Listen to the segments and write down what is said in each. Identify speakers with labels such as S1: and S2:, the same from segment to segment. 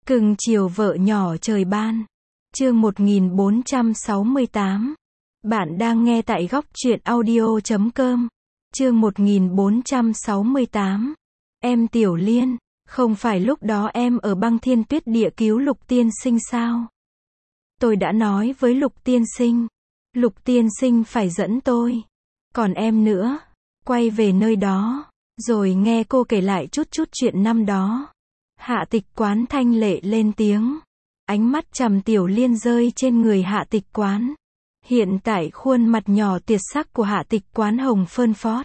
S1: Cưng chiều vợ nhỏ trời ban. Chương 1468. Bạn đang nghe tại góc truyện audio.com. Chương 1468. Em Tiểu Liên, không phải lúc đó em ở băng thiên tuyết địa cứu Lục tiên sinh sao? Tôi đã nói với Lục tiên sinh phải dẫn tôi. Còn em nữa, quay về nơi đó. Rồi nghe cô kể lại chút chuyện năm đó. Hạ Tịch Quán thanh lệ lên tiếng. Ánh mắt Trầm Tiểu Liên rơi trên người Hạ Tịch Quán. Hiện tại khuôn mặt nhỏ tiệt sắc của Hạ Tịch Quán hồng phơn phót.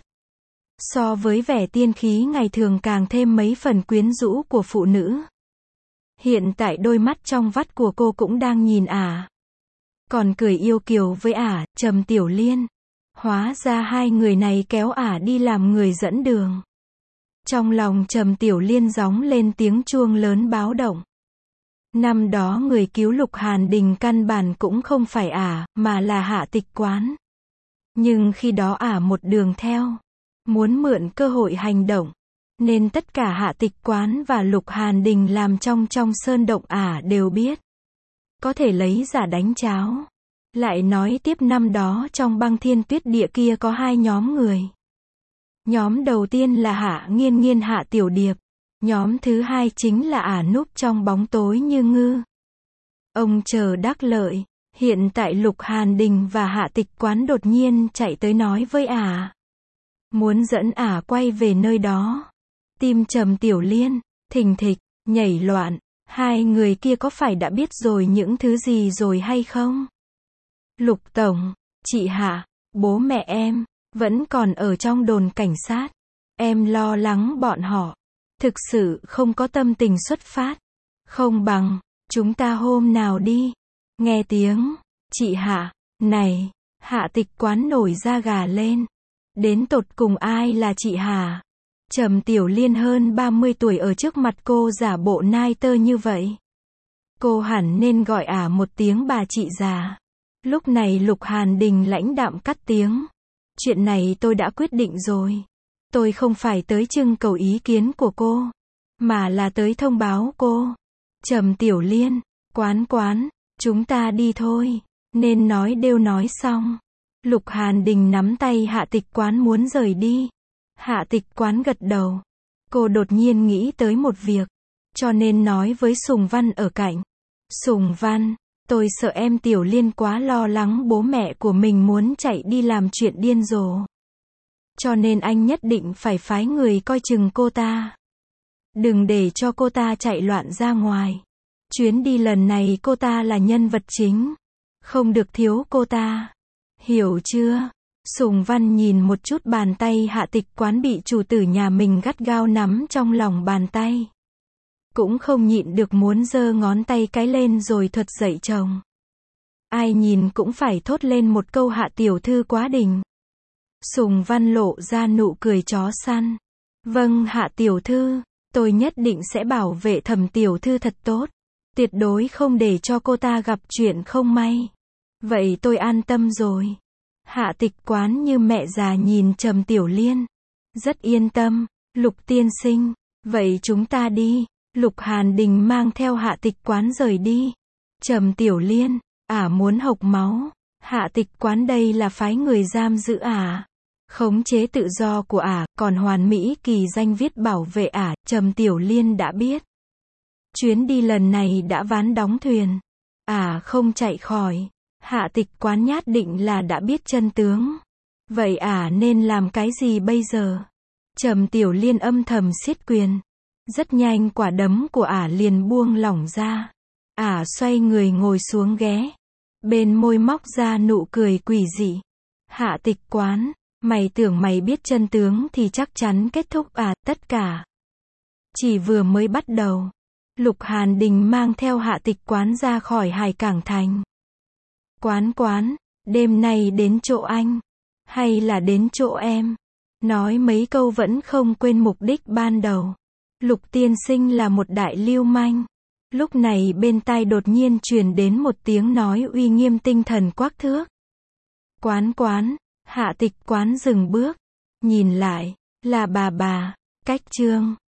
S1: So với vẻ tiên khí ngày thường càng thêm mấy phần quyến rũ của phụ nữ. Hiện tại đôi mắt trong vắt của cô cũng đang nhìn ả. Còn cười yêu kiều với ả, Trầm Tiểu Liên. Hóa ra hai người này kéo ả đi làm người dẫn đường. Trong lòng Trầm Tiểu Liên gióng lên tiếng chuông lớn báo động. Năm đó người cứu Lục Hàn Đình căn bản cũng không phải ả, mà là Hạ Tịch Quán. Nhưng khi đó ả một đường theo, muốn mượn cơ hội hành động, nên tất cả Hạ Tịch Quán và Lục Hàn Đình làm trong sơn động ả đều biết. Có thể lấy giả đánh cháo. Lại nói tiếp năm đó trong băng thiên tuyết địa kia có hai nhóm người. Nhóm đầu tiên là Hạ Nghiên Nghiên Hạ Tiểu Điệp. Nhóm thứ hai chính là ả núp trong bóng tối như ngư. Ông chờ đắc lợi. Hiện tại Lục Hàn Đình và Hạ Tịch Quán đột nhiên chạy tới nói với ả. Muốn dẫn ả quay về nơi đó. Tim Trầm Tiểu Liên, thình thịch, nhảy loạn. Hai người kia có phải đã biết rồi những thứ gì rồi hay không? Lục Tổng, chị Hạ, bố mẹ em, vẫn còn ở trong đồn cảnh sát. Em lo lắng bọn họ. Thực sự không có tâm tình xuất phát. Không bằng, chúng ta hôm nào đi. Nghe tiếng, chị Hạ, này, Hạ Tịch Quán nổi da gà lên. Đến tột cùng ai là chị Hạ? Trầm Tiểu Liên hơn 30 tuổi ở trước mặt cô giả bộ nai tơ như vậy. Cô hẳn nên gọi ả một tiếng bà chị già. Lúc này Lục Hàn Đình lãnh đạm cắt tiếng. Chuyện này tôi đã quyết định rồi. Tôi không phải tới trưng cầu ý kiến của cô, mà là tới thông báo cô. Trầm Tiểu Liên, Quán, chúng ta đi thôi. Nên nói đều nói xong. Lục Hàn Đình nắm tay Hạ Tịch Quán muốn rời đi. Hạ Tịch Quán gật đầu. Cô đột nhiên nghĩ tới một việc, cho nên nói với Sùng Văn ở cạnh. Sùng Văn, tôi sợ em Tiểu Liên quá lo lắng bố mẹ của mình muốn chạy đi làm chuyện điên rồ. Cho nên anh nhất định phải phái người coi chừng cô ta. Đừng để cho cô ta chạy loạn ra ngoài. Chuyến đi lần này cô ta là nhân vật chính. Không được thiếu cô ta. Hiểu chưa? Sùng Văn nhìn một chút bàn tay Hạ Tịch Quán bị chủ tử nhà mình gắt gao nắm trong lòng bàn tay. Cũng không nhịn được muốn giơ ngón tay cái lên rồi thuật dậy chồng. Ai nhìn cũng phải thốt lên một câu Hạ tiểu thư quá đỉnh. Sùng Văn lộ ra nụ cười chó săn. Vâng Hạ tiểu thư, tôi nhất định sẽ bảo vệ Thẩm tiểu thư thật tốt. Tuyệt đối không để cho cô ta gặp chuyện không may. Vậy tôi an tâm rồi. Hạ Tịch Quán như mẹ già nhìn Trầm Tiểu Liên. Rất yên tâm, Lục tiên sinh, vậy chúng ta đi. Lục Hàn Đình mang theo Hạ Tịch Quán rời đi. Trầm Tiểu Liên, ả muốn hộc máu. Hạ Tịch Quán đây là phái người giam giữ ả. Khống chế tự do của ả, còn hoàn mỹ kỳ danh viết bảo vệ ả, Trầm Tiểu Liên đã biết. Chuyến đi lần này đã ván đóng thuyền. Ả không chạy khỏi. Hạ Tịch Quán nhát định là đã biết chân tướng. Vậy ả nên làm cái gì bây giờ? Trầm Tiểu Liên âm thầm siết quyền. Rất nhanh quả đấm của ả liền buông lỏng ra. Ả xoay người ngồi xuống ghế. Bên môi móc ra nụ cười quỷ dị. Hạ Tịch Quán, mày tưởng mày biết chân tướng thì chắc chắn kết thúc à, tất cả chỉ vừa mới bắt đầu. Lục Hàn Đình mang theo Hạ Tịch Quán ra khỏi Hải Cảng Thành. Quán, đêm nay đến chỗ anh, hay là đến chỗ em? Nói mấy câu vẫn không quên mục đích ban đầu. Lục tiên sinh là một đại lưu manh. Lúc này bên tai đột nhiên truyền đến một tiếng nói uy nghiêm tinh thần quắc thước. Quán, Hạ Tịch Quán dừng bước, nhìn lại, là bà, cách Trương.